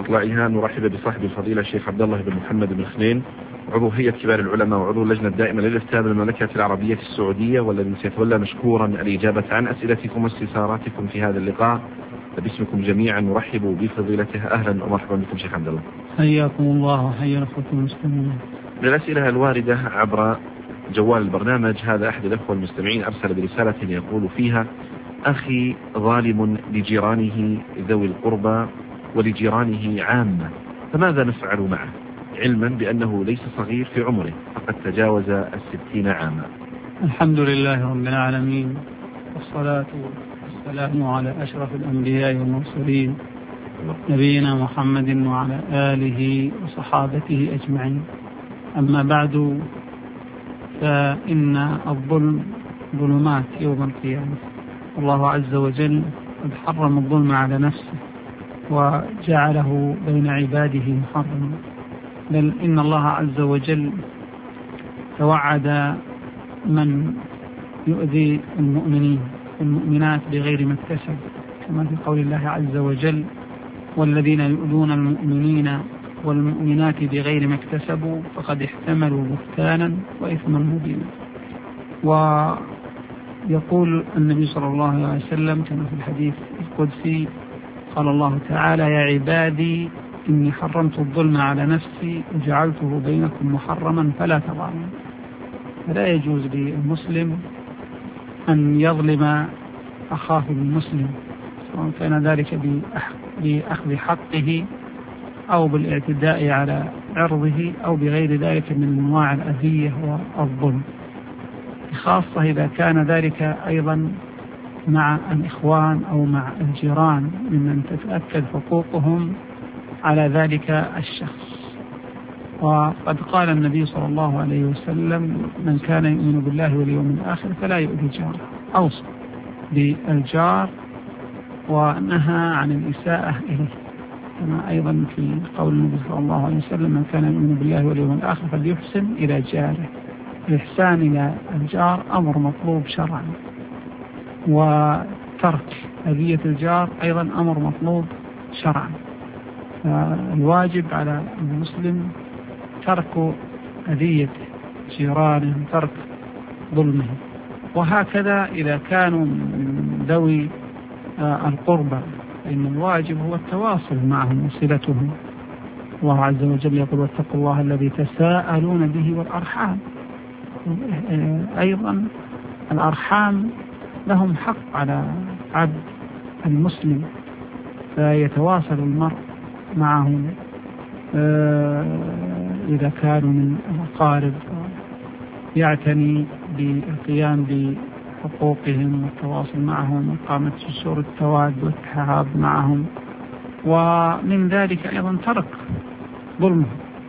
مطلعها نرحب بصاحب الفضيلة الشيخ عبد الله بن محمد بن خنين، عضو هيئة كبار العلماء وعضو اللجنة الدائمة للإفتاء بالمملكة العربية السعودية، والذي سيتولى مشكورا الإجابة عن أسئلتكم واستفساراتكم في هذا اللقاء. باسمكم جميعا نرحب بفضيلته. أهلا ومرحبا بكم شيخ عبد الله. حياكم الله وحيا أخوكم المسلمين. من الأسئلة الواردة عبر جوال البرنامج، هذا أحد الأخوة المستمعين أرسل برسالة يقول فيها: أخي ظالم لجيرانه ذوي القربى ولجيرانه عامة، فماذا نفعل معه علما بأنه ليس صغير في عمره فقد تجاوز 60 عاما؟ الحمد لله رب العالمين، والصلاة والسلام على أشرف الأنبياء والمرسلين نبينا محمد وعلى آله وصحابته أجمعين. أما بعد، فإن الظلم ظلمات يوم القيامة. الله عز وجل قد حرم الظلم على نفسه وجعله بين عباده محرما، بل إن الله عز وجل توعد من يؤذي المؤمنين والمؤمنات بغير ما اكتسب، كما في قول الله عز وجل: والذين يؤذون المؤمنين والمؤمنات بغير ما اكتسبوا فقد احتملوا بهتانا وإثما مبينا. ويقول النبي صلى الله عليه وسلم كما في الحديث القدسي: قال الله تعالى: يا عبادي إني حرمت الظلم على نفسي وجعلته بينكم محرما فلا تظالموا. فلا يجوز للمسلم أن يظلم أخاه المسلم، سواء كان ذلك بأخذ حقه أو بالاعتداء على عرضه أو بغير ذلك من أنواع الأذية والظلم، خاصة إذا كان ذلك أيضا مع الإخوان أو مع الجيران ممن تتأكد حقوقهم على ذلك الشخص. وقد قال النبي صلى الله عليه وسلم: من كان يؤمن بالله واليوم الآخر فلا يؤذي جاره. أوصى بالجار ونهى عن الإساءة إليه، كما أيضا في قول النبي صلى الله عليه وسلم: من كان يؤمن بالله واليوم الآخر فليحسن إلى جاره. الإحسان إلى الجار أمر مطلوب شرعا، وترك أذية الجار أيضا أمر مطلوب شرعا. الواجب على المسلم ترك أذية جيرانه، ترك ظلمه. وهكذا إذا كانوا من ذوي القربى فإن الواجب هو التواصل معهم وصلتهم. الله عز وجل يقول: واتقوا الله الذي تساءلون به والأرحام. أيضا الأرحام لهم حق على عبد المسلم، فيتواصل المرء معهم إذا كانوا من الأقارب، يعتني بالقيام بحقوقهم والتواصل معهم وإقامة جسور التواد والتحاب معهم. ومن ذلك أيضا ترك ظلمه.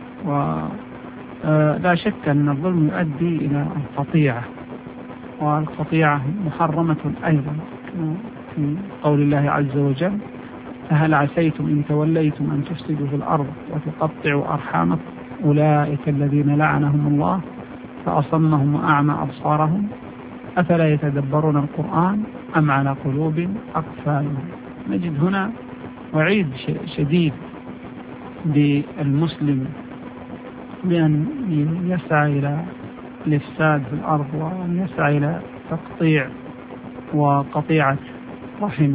ولا شك أن الظلم يؤدي إلى القطيعة، والقطيعة محرمة أيضا في قول الله عز وجل: فهل عسيتم إن توليتم أن تفسدوا في الأرض وتقطعوا أرحامكم أولئك الذين لعنهم الله فأصمهم وأعمى أبصارهم أفلا يتدبرون القرآن أم على قلوب أقفالهم. نجد هنا وعيد شديد بالمسلم بأن يسعى إلى الإفساد في الأرض وأن يسعى إلى تقطيع وقطيعة رحمه.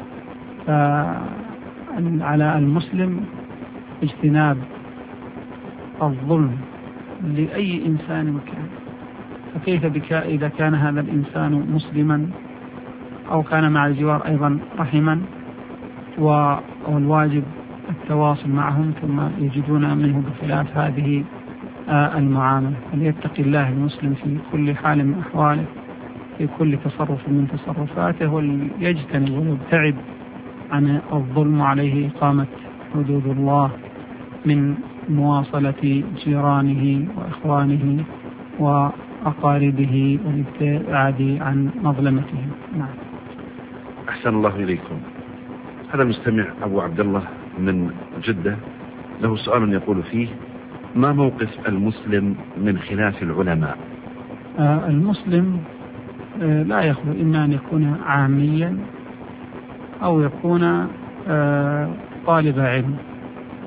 فعلى المسلم اجتناب الظلم لأي إنسان كان، فكيف بك إذا كان هذا الإنسان مسلما أو كان مع الجوار أيضا رحما، والواجب التواصل معهم ثم يجدون منه بخلاف هذه المعاملة. فليتقي الله المسلم في كل حال من أحواله، في كل تصرف من تصرفاته، وليجتنب ويبتعد عن الظلم، عليه إقامة حدود الله من مواصلة جيرانه وإخوانه وأقاربه والابتعاد عن مظلمتهم. نعم. أحسن الله إليكم. هذا المستمع أبو عبد الله من جدة له سؤال يقول فيه: ما موقف المسلم من خلاف العلماء؟ المسلم لا يخلو إما أن يكون عاميا أو يكون طالب علم.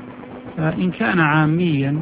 فإن كان عاميا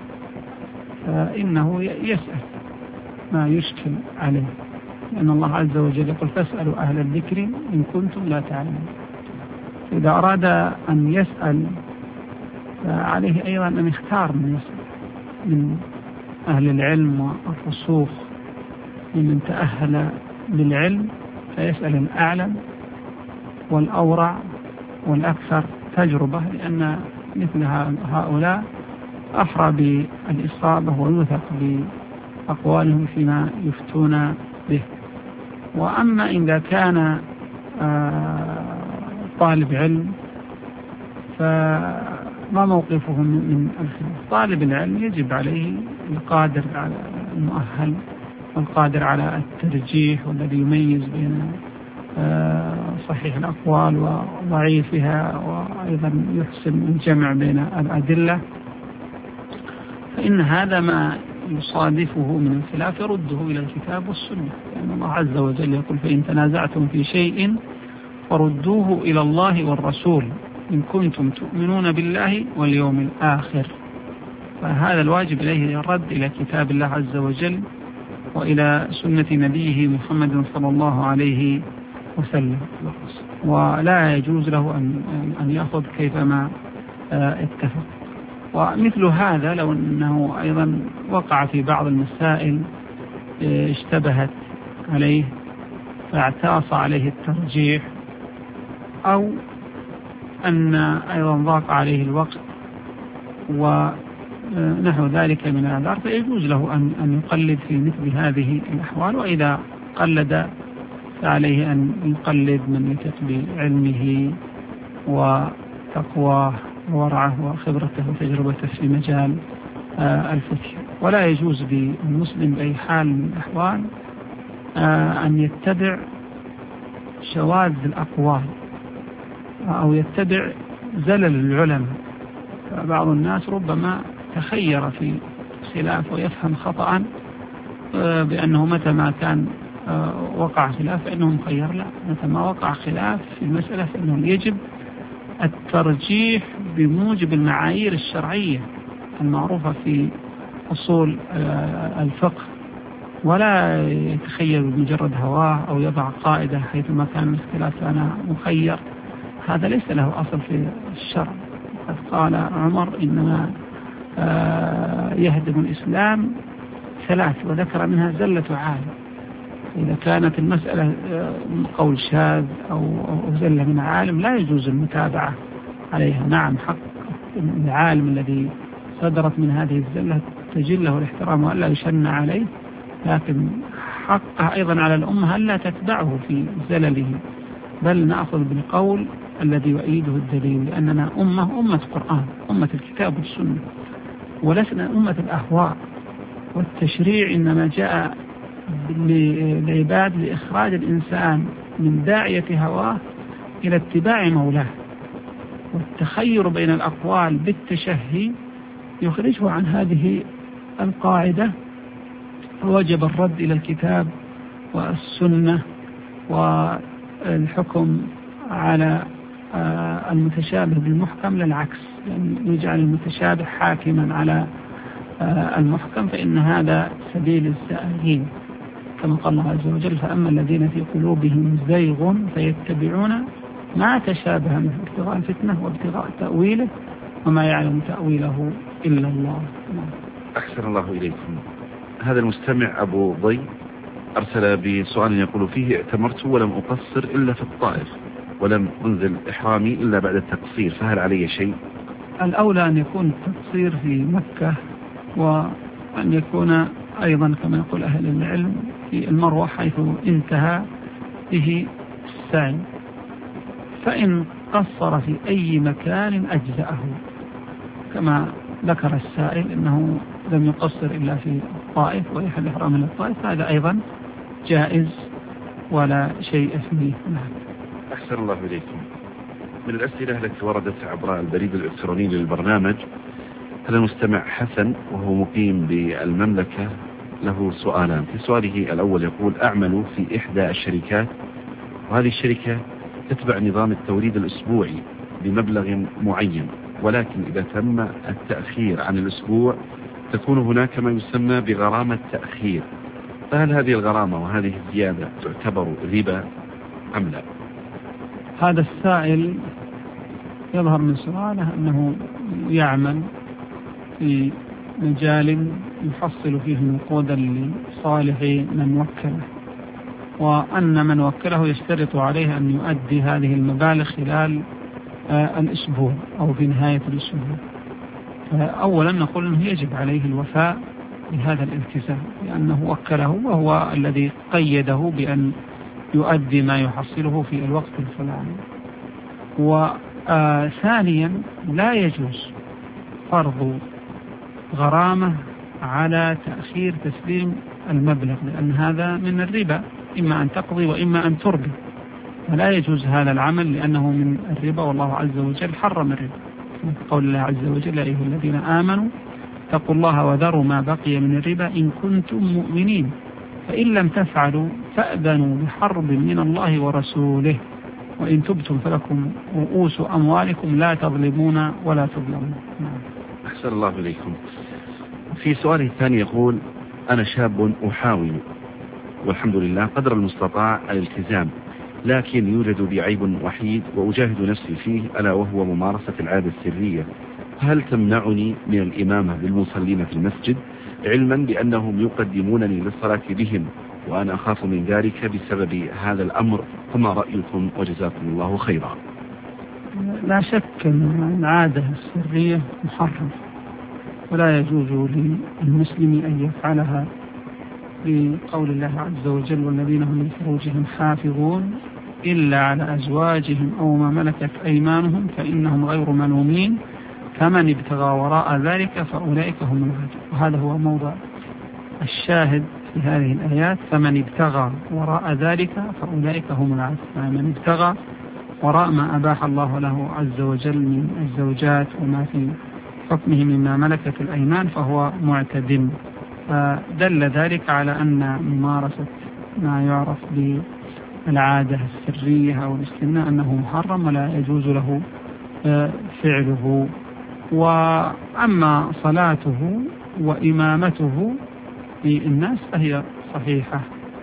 فإنه يسأل ما يشكل عليه، لأن الله عز وجل يقول فاسألوا أهل الذكر إن كنتم لا تعلمون. إذا أراد أن يسأل فعليه أيضا أن يختار من يسأل من أهل العلم والرسوخ، ممن تأهل للعلم فيسأل الأعلم والأورع والأكثر تجربة، لأن مثل هؤلاء أحرى بالإصابة ويوثق بأقوالهم فيما يفتون به. وأما إذا كان طالب علم فما موقفه من الخلاف؟ طالب العلم يجب عليه القادر على المؤهل والقادر على الترجيح والذي يميز بين صحيح الأقوال وضعيفها، وأيضا يحسن الجمع بين الأدلة، فإن هذا ما يصادفه من الخلاف يرده إلى الكتاب والسنة، لأن الله عز وجل يقول فإن تنازعتم في شيء فردوه إلى الله والرسول إن كنتم تؤمنون بالله واليوم الآخر. فهذا الواجب إليه الرد إلى كتاب الله عز وجل وإلى سنة نبيه محمد صلى الله عليه وسلم، ولا يجوز له أن يأخذ كيفما اتفق. ومثل هذا لو أنه أيضا وقع في بعض المسائل اشتبهت عليه فاعتاص عليه الترجيح، أو أن أيضا ضاق عليه الوقت ونحو ذلك من الأعذار، فيجوز له أن يقلد في مثل هذه الأحوال. وإذا قلد فعليه أن يقلد من يثق بعلمه وتقواه وورعه وخبرته وتجربته في مجال الفقه. ولا يجوز للمسلم بأي حال من الأحوال أن يتبع شواذ الأقوال أو يتبع زلل العلماء. بعض الناس ربما تخير في خلاف ويفهم خطأ بأنه متى ما كان وقع خلاف فإنه مخير. لا، متى ما وقع خلاف في المسألة فإنه يجب الترجيح بموجب المعايير الشرعية المعروفة في أصول الفقه، ولا يتخيل بمجرد هواه أو يضع قاعدة حيثما كان الاختلاف أنا مخير. هذا ليس له أصل في الشرع. قد قال عمر إنما يهدم الإسلام ثلاث، وذكر منها زلة عالم. إذا كانت المسألة قول شاذ أو زلة من عالم لا يجوز المتابعة عليها. نعم، حق العالم الذي صدرت من هذه الزلة تجل له الاحترام وألا يشن عليه، لكن حقه أيضا على الأمة ألا تتبعه في زلله، بل نأخذ بالقول الذي يؤيده الدليل، لأننا أمة قرآن، أمة الكتاب والسنة، ولسنا أمة الأهواء والتشريع. إنما جاء للعباد لإخراج الإنسان من داعية هواه إلى اتباع مولاه، والتخير بين الأقوال بالتشهي يخرجه عن هذه القاعدة. فوجب الرد إلى الكتاب والسنة والحكم على المتشابه بالمحكم، للعكس، لأن يجعل المتشابه حاكما على المحكم، فإن هذا سبيل السائلين، كما قال الله عز وجل فأما الذين في قلوبهم زيغ فيتبعون ما تشابه منه ابتغاء الفتنة وابتغاء تأويله وما يعلم تأويله إلا الله. أحسن الله إليكم. هذا المستمع أبو ضي أرسل بسؤال يقول فيه اعتمرت ولم أقصر إلا في الطائف ولم أنزل إحرامي إلا بعد التقصير، فهل علي شيء؟ الأولى أن يكون التقصير في مكة، وأن يكون أيضا كما يقول أهل العلم في المروة حيث انتهى به السعي. فإن قصر في أي مكان أجزأه، كما ذكر السائل أنه لم يقصر إلا في الطائف ويحل إحرام إلى الطائف، هذا أيضا جائز ولا شيء فيه. أحسن الله إليكم. من الأسئلة التي وردت عبر البريد الإلكتروني للبرنامج، هذا المستمع حسن وهو مقيم بالمملكة له سؤالان. في سؤاله الأول يقول أعمل في إحدى الشركات، وهذه الشركة تتبع نظام التوريد الأسبوعي بمبلغ معين، ولكن إذا تم التأخير عن الأسبوع تكون هناك ما يسمى بغرامة تأخير، فهل هذه الغرامة وهذه الزيادة تعتبر ربا أم لا؟ هذا السائل يظهر من سؤاله أنه يعمل في مجال يحصل فيه نقودا لصالح من وكله، وأن من وكله يشترط عليه أن يؤدي هذه المبالغ خلال الأسبوع أو في نهاية الأسبوع. أولا نقول أنه يجب عليه الوفاء بهذا الالتزام لأنه وكله وهو الذي قيده بأن يؤدي ما يحصله في الوقت الفلاني. وثانيا لا يجوز فرض غرامة على تأخير تسليم المبلغ، لأن هذا من الربا، إما أن تقضي وإما أن تربي، فلا يجوز هذا العمل لأنه من الربا، والله عز وجل حرم الربا. قول الله عز وجل: يا أيها الذين آمنوا اتقوا الله وذروا ما بقي من الربا إن كنتم مؤمنين فإن لم تفعلوا فأذنوا بحرب من الله ورسوله وإن تبتم فلكم رؤوس أموالكم لا تظلمون ولا تظلمون. أحسن الله إليكم. في سؤاله الثاني يقول: أنا شاب أحاول والحمد لله قدر المستطاع الالتزام، لكن يوجد بي عيب وحيد وأجاهد نفسي فيه، ألا وهو ممارسة العادة السرية، هل تمنعني من الإمامة بالمصلين في المسجد، علما بأنهم يقدمونني للصلاة بهم وأنا أخاف من ذلك بسبب هذا الأمر، فما رأيكم وجزاكم الله خيرا؟ لا شك أن العادة السرية محرمة ولا يجوز للمسلم أن يفعلها، لقول الله عز وجل: والذين هم لفروجهم حافظون إلا على أزواجهم أو ما ملكت أيمانهم فإنهم غير ملومين فمن ابتغى وراء ذلك فأولئك هم العادون. وهذا هو موضع الشاهد في هذه الآيات: فمن ابتغى وراء ذلك فأولئك هم العادون. فمن ابتغى وراء ما أباح الله له عز وجل من الزوجات وما في حكمه مما ملكت الأيمان فهو معتد. فدل ذلك على أن ممارسة ما يعرف بالعادة السرية أو الاستمناء أنه محرم ولا يجوز له فعله. وأما صلاته وإمامته للناس فهي صحيحة،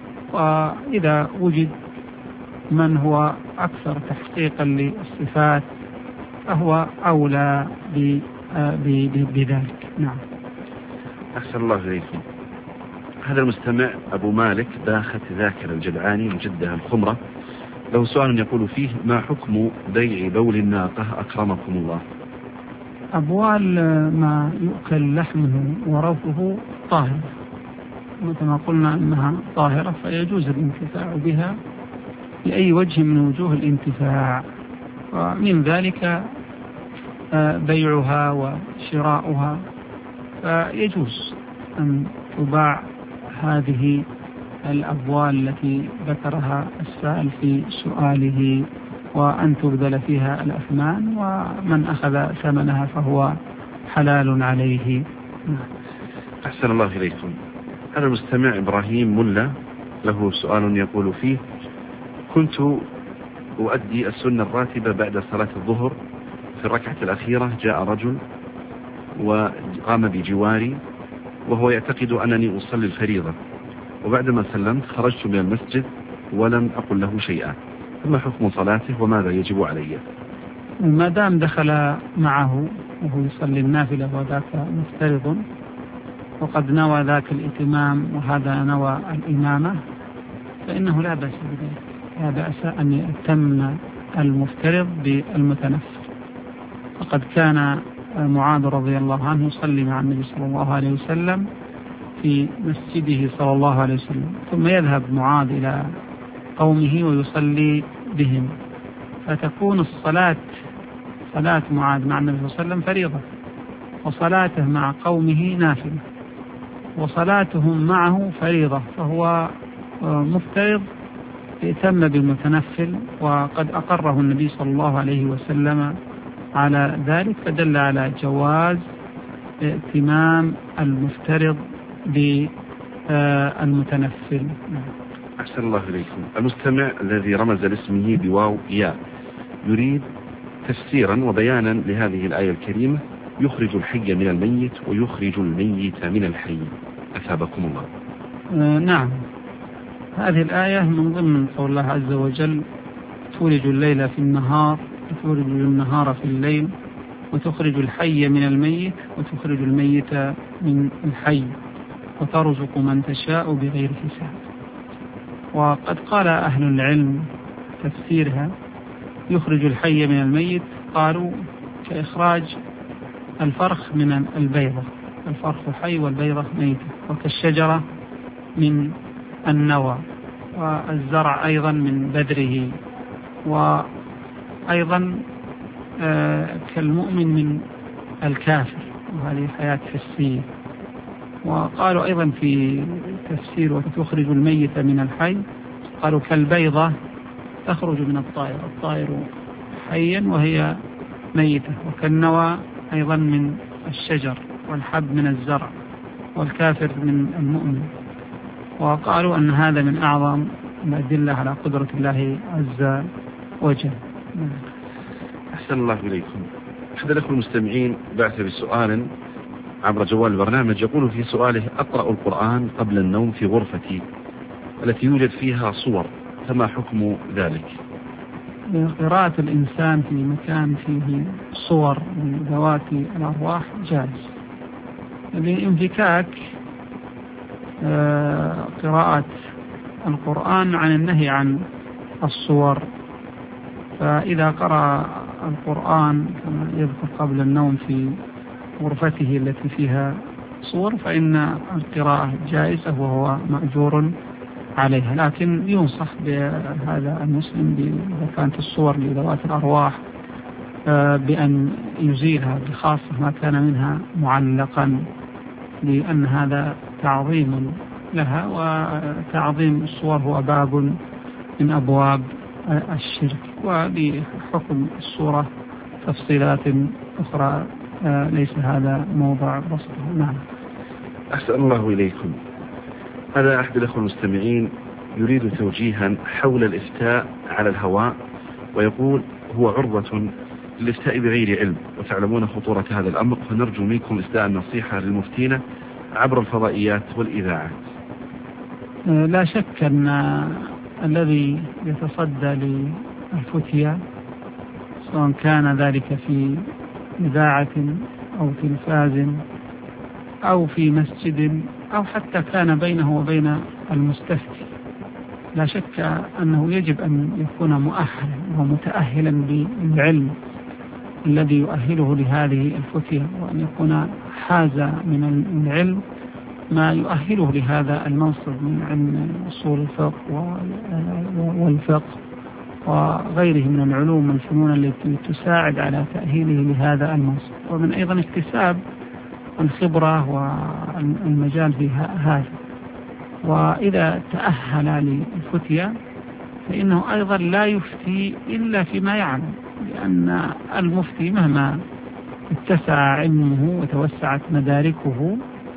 وإذا وجد من هو أكثر تحقيقا للصفات فهو أولى بذلك. نعم. أحسن الله إليكم. هذا المستمع أبو مالك باخت ذاكر الجدعاني من جدة الخمرة له سؤال يقول فيه: ما حكم بيع بول الناقة أكرمكم الله؟ أبوال ما يؤكل لحمه وروثه طاهرة، مثل ما قلنا أنها طاهرة فيجوز الانتفاع بها بأي وجه من وجوه الانتفاع، ومن ذلك بيعها وشراؤها، فيجوز أن تباع هذه الأبوال التي ذكرها السائل في سؤاله وأن تبذل فيها الأثمان، ومن أخذ ثمنها فهو حلال عليه. أحسن الله إليكم. هذا المستمع إبراهيم ملا له سؤال يقول فيه: كنت أؤدي السنة الراتبة بعد صلاة الظهر، في الركعة الأخيرة جاء رجل وقام بجواري وهو يعتقد أنني أصلي الفريضة، وبعدما سلمت خرجت من المسجد ولم أقل له شيئا، فما حكم صلاته وماذا يجب علي؟ ما دام دخل معه وهو يصلي النافلة وذاك مفترض وقد نوى ذاك الإتمام وهذا نوى الإمامة فإنه لا بأس بذلك، لا بأس أن يأتم المفترض بالمتنفل. فقد كان معاذ رضي الله عنه يصلي مع النبي صلى الله عليه وسلم في مسجده صلى الله عليه وسلم، ثم يذهب معاذ إلى قومه ويصلي بهم، فتكون صلاة معاذ مع النبي صلى الله عليه وسلم فريضة، وصلاته مع قومه نافلة، وصلاتهم معه فريضة، فهو مفترض يتم بالمتنفل، وقد أقره النبي صلى الله عليه وسلم على ذلك، فدل على جواز ائتمام المفترض بالمتنفل. أحسن الله إليكم. المستمع الذي رمز لاسمه بواو ياء يريد تفسيرا وبيانا لهذه الآية الكريمة: يخرج الحي من الميت ويخرج الميت من الحي. أثابكم الله. نعم، هذه الآية من ضمن قول الله عز وجل: تولج الليل في النهار وتولج النهار في الليل وتخرج الحي من الميت وتخرج الميت من الحي وترزق من تشاء بغير حساب. وقد قال أهل العلم تفسيرها: يخرج الحي من الميت، قالوا كإخراج الفرخ من البيضة، الفرخ حي والبيضة ميتة، وكالشجرة من النوى، والزرع أيضا من بذره، وأيضا كالمؤمن من الكافر، وهذه حياة حسية. وقالوا أيضا في تفسير: وتخرج الميت من الحي، قالوا كالبيضة تخرج من الطائر، الطائر حيا وهي ميتة، وكالنوى أيضا من الشجر، والحب من الزرع، والكافر من المؤمن. وقالوا أن هذا من أعظم الأدلة على قدرة الله عز وجل. أحسن الله إليكم. أحد الأخوة المستمعين بعث بسؤال عبر جوال البرنامج، يقول في سؤاله: أقرأ القرآن قبل النوم في غرفتي التي يوجد فيها صور، فما حكم ذلك؟ قراءة الإنسان في مكان فيه صور من ذوات الأرواح جائز، لانفكاك قراءة القرآن عن النهي عن الصور. فإذا قرأ القرآن كما يذكر قبل النوم في غرفته التي فيها صور فإن القراءة جائزة وهو مأجور عليها، لكن ينصح بهذا المسلم إذا كانت الصور لذوات الأرواح بأن يزيلها، بخاصة ما كان منها معلقا، لأن هذا تعظيم لها، وتعظيم الصور هو باب من أبواب الشرك. وبحكم الصورة تفصيلات أخرى ليس هذا موضع بسطه. نعم. أحسن الله إليكم. هذا أحد الأخوة المستمعين يريد توجيها حول الإفتاء على الهواء، ويقول: هو عرضة للإفتاء بغير علم، وتعلمون خطورة هذا الأمر، فنرجو منكم إسداء النصيحة للمفتين عبر الفضائيات والإذاعات. لا شك أن الذي يتصدى للفتية، سواء كان ذلك في إذاعة أو تلفاز أو في مسجد أو حتى كان بينه وبين المستفتي، لا شك أنه يجب أن يكون مؤهلا ومتأهلا بالعلم الذي يؤهله لهذه الفتية، وأن يكون حاز من العلم ما يؤهله لهذا المنصب من علم أصول الفقه والفقه وغيره من العلوم والفنون التي تساعد على تأهيله لهذا المنصب، ومن أيضا اكتساب الخبرة والمجال في هذا. وإذا تأهل للفتية فإنه أيضا لا يفتي إلا فيما يعلم، لأن المفتي مهما اتسع علمه وتوسعت مداركه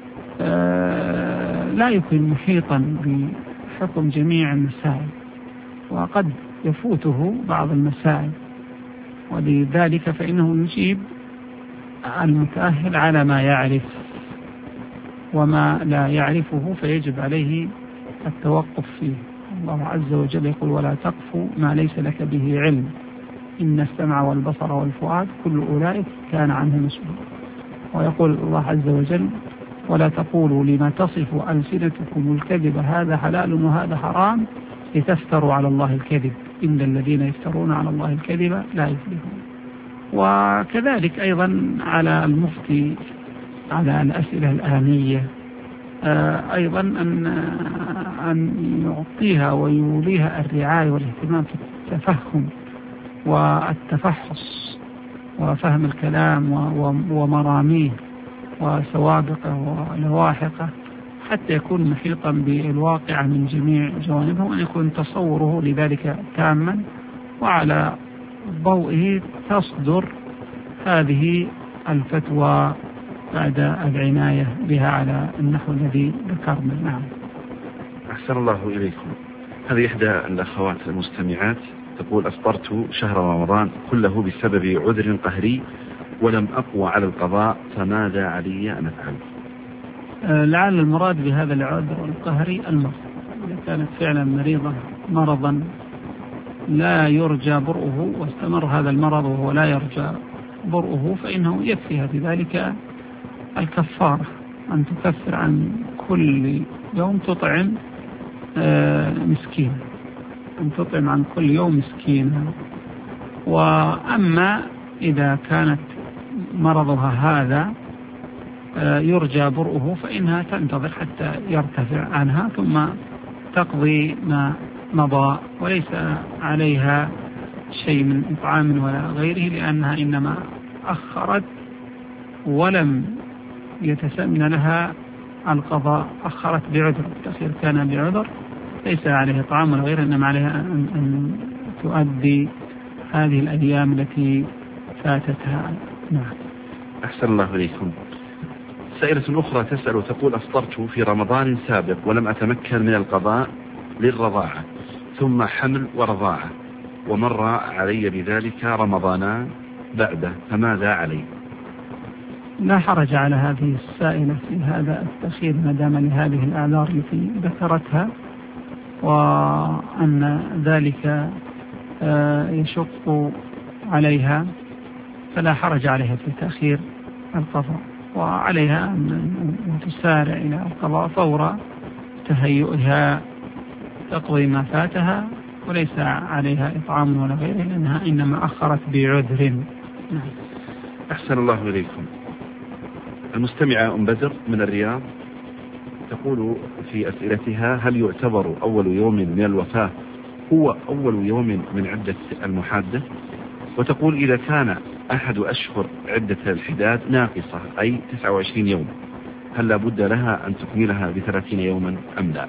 لا يكون محيطا بحكم جميع المسائل، وقد يفوته بعض المسائل، ولذلك فإنه يجيب المتأهل على ما يعرف، وما لا يعرفه فيجب عليه التوقف فيه. الله عز وجل يقول: ولا تقف ما ليس لك به علم إن السمع والبصر والفؤاد كل أولئك كان عنه مسؤولا. ويقول الله عز وجل: ولا تقولوا لما تصف ألسنتكم الكذب هذا حلال وهذا حرام لتفتروا على الله الكذب إن الذين يفترون على الله الكذب لا يفلحون. وكذلك أيضا على المفتي على الأسئلة الآنية أيضا أن يعطيها ويوليها الرعاية والاهتمام في التفهم والتفحص وفهم الكلام ومراميه وسوابقه ولواحقه، حتى يكون محيطا بالواقع من جميع جوانبه، وأن يكون تصوره لذلك تاما، وعلى ضوئه تصدر هذه الفتوى بعد العناية بها على النحو الذي ذكرنا. نعم. أحسن الله إليكم. هذه إحدى الأخوات المستمعات تقول أفطرت شهر رمضان كله بسبب عذر قهري ولم أقوى على القضاء، فماذا علي أن أفعل؟ لعل المراد بهذا العذر القهري المرض. إذا كانت فعلا مريضة مرضا لا يرجى برؤه واستمر هذا المرض وهو لا يرجى برؤه، فإنه يكفيها بذلك الكفارة، أن تكفر عن كل يوم تطعم مسكين، أن تطعم عن كل يوم مسكين. وأما إذا كانت مرضها هذا يرجى برؤه فإنها تنتظر حتى يرتفع عنها ثم تقضي ما مضى، وليس عليها شيء من إطعام ولا غيره، لأنها إنما أخرت ولم يتسنى لها القضاء، أخرت بعذر، التأخير كان بعذر، ليس عليها طعام ولا غيره، إنما عليها أن تؤدي هذه الأيام التي فاتتها. نعم. أحسن الله إليكم. سائلة أخرى تسأل وتقول أفطرت في رمضان سابق ولم أتمكن من القضاء للرضاعة، ثم حمل ورضاعة، ومر علي بذلك رمضان بعده، فماذا علي؟ لا حرج على هذه السائلة في هذا التأخير ما دام لهذه الأعذار التي ذكرتها، وأن ذلك يشق عليها، فلا حرج عليها في تأخير القضاء، وعليها أن تسارع إلى القضاء فور تهيئها تقضي ما فاتها، وليس عليها إطعام ولا غيره، لأنها إنما أخرت بعذر. أحسن الله إليكم. المستمعة أم بدر من الرياض تقول في أسئلتها: هل يعتبر أول يوم من الوفاة هو أول يوم من عدة المحادة؟ وتقول: إذا كان أحد أشهر عدة الحداد ناقصة أي 29 يوم، هل لا بد لها أن تكملها ب30 يوما أم لا؟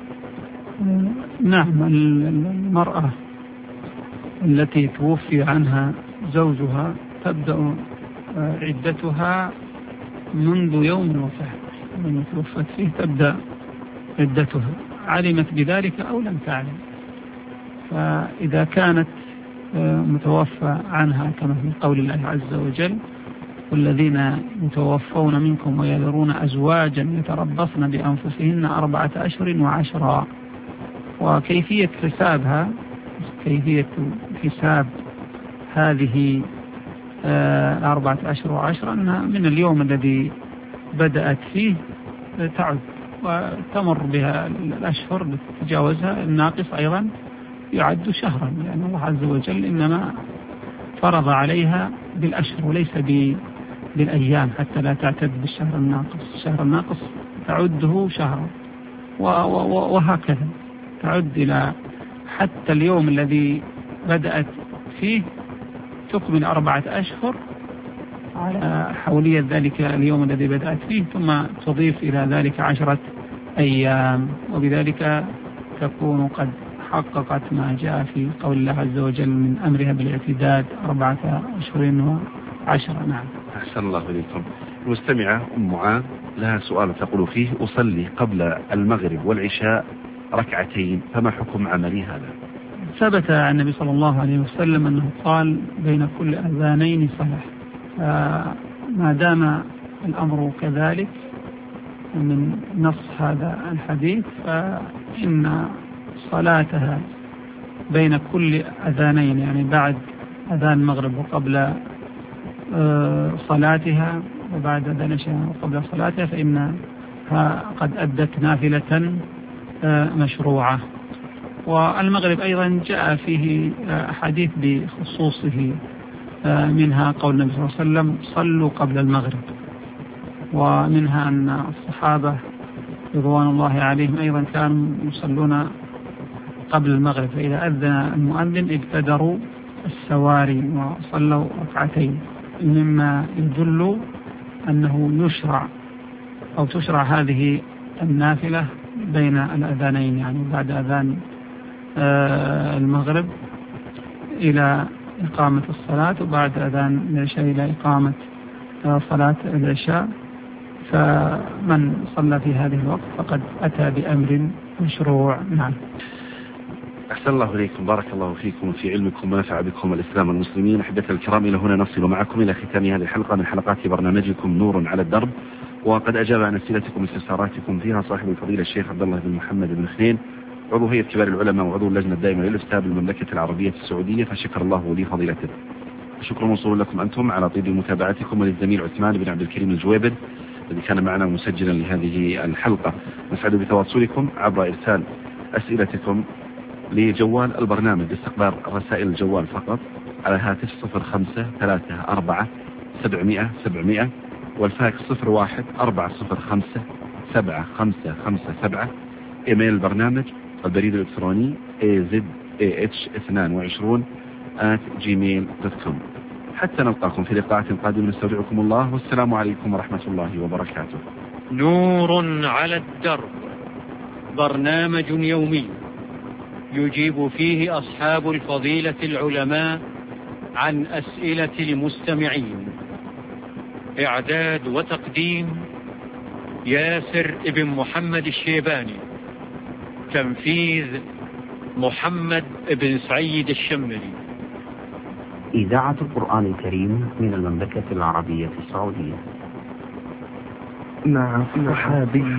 نعم، المرأة التي توفي عنها زوجها تبدأ عدتها منذ يوم الوفاة، من توفت فيه تبدأ عدتها، علمت بذلك أو لم تعلم. فإذا كانت متوفى عنها كما في قول الله عز وجل: والذين يتوفون منكم ويذرون أزواجا يتربصن بأنفسهن 4 أشهر وعشرا. وكيفية حسابها، كيفية حساب هذه 4 أشهر وعشرا أنها من اليوم الذي بدأت فيه تعد وتمر بها الأشهر تتجاوزها، الناقص أيضا يعد شهرا، لأن الله عز وجل إنما فرض عليها بالأشهر وليس بالأيام، حتى لا تعتد بالشهر الناقص. الشهر الناقص تعده شهرا، وهكذا تعد إلى حتى اليوم الذي بدأت فيه تكمل 4 أشهر على حولية ذلك اليوم الذي بدأت فيه، ثم تضيف إلى ذلك 10 أيام، وبذلك تكون قد حققت ما جاء في قول الله عز وجل من أمرها بالاعتداد 4 أشهر و10. نعم. أحسن الله إليكم. المستمعة أم معاذ لها سؤال تقول فيه: أصلي قبل المغرب والعشاء 2 فما حكم عملي هذا؟ ثبت عن النبي صلى الله عليه وسلم أنه قال: بين كل أذانين صلاة. ما دام الأمر كذلك من نص هذا الحديث، فإن صلاتها بين كل أذانين، يعني بعد أذان المغرب وقبل صلاتها، وبعد أذان العشاء وقبل صلاتها، فإنها قد أدت نافلة مشروعة. والمغرب أيضا جاء فيه حديث بخصوصه، منها قول النبي صلى الله عليه وسلم: صلوا قبل المغرب. ومنها أن الصحابة رضوان الله عليهم أيضا كانوا يصلون قبل المغرب، فإذا أذن المؤذن ابتدروا السواري وصلوا 2، مما يدل أنه يشرع أو تشرع هذه النافلة بين الأذانين، يعني بعد أذان المغرب إلى إقامة الصلاة، وبعد أذان العشاء إلى إقامة صلاة العشاء. فمن صلى في هذه الوقت فقد أتى بأمر مشروع. نعم. أحسن الله إليكم، بارك الله فيكم في علمكم ونفع بكم الإسلام والمسلمين. أحبتي الكرام، إلى هنا نصل معكم إلى ختام هذه الحلقة من حلقات برنامجكم نور على الدرب، وقد أجاب عن أسئلتكم واستفساراتكم فيها صاحب الفضيلة الشيخ عبد الله بن محمد بن خنين، عضو هيئة كبار العلماء وعضو اللجنة الدائمة للإفتاء بالمملكة العربية السعودية، فشكر الله لي فضيلته. شكر موصول لكم أنتم على طيب متابعتكم، وللزميل عثمان بن عبد الكريم الجويبد الذي كان معنا مسجلا لهذه الحلقة. نسعد بتواصلكم عبر إرسال أسئلتكم لجوال البرنامج باستقبال رسائل الجوال فقط على هاتف 0534 والفاكس 01-405-7557. إيميل البرنامج البريد الإلكتروني azh22@gmail.com. حتى نلقاكم في لقاءات قادمة، نستودعكم الله، والسلام عليكم ورحمة الله وبركاته. نور على الدرب، برنامج يومي يجيب فيه أصحاب الفضيلة العلماء عن أسئلة المستمعين. إعداد وتقديم ياسر ابن محمد الشيباني. تنفيذ محمد بن سعيد الشمري. إذاعة القرآن الكريم من المملكة العربية السعودية. مع صحابي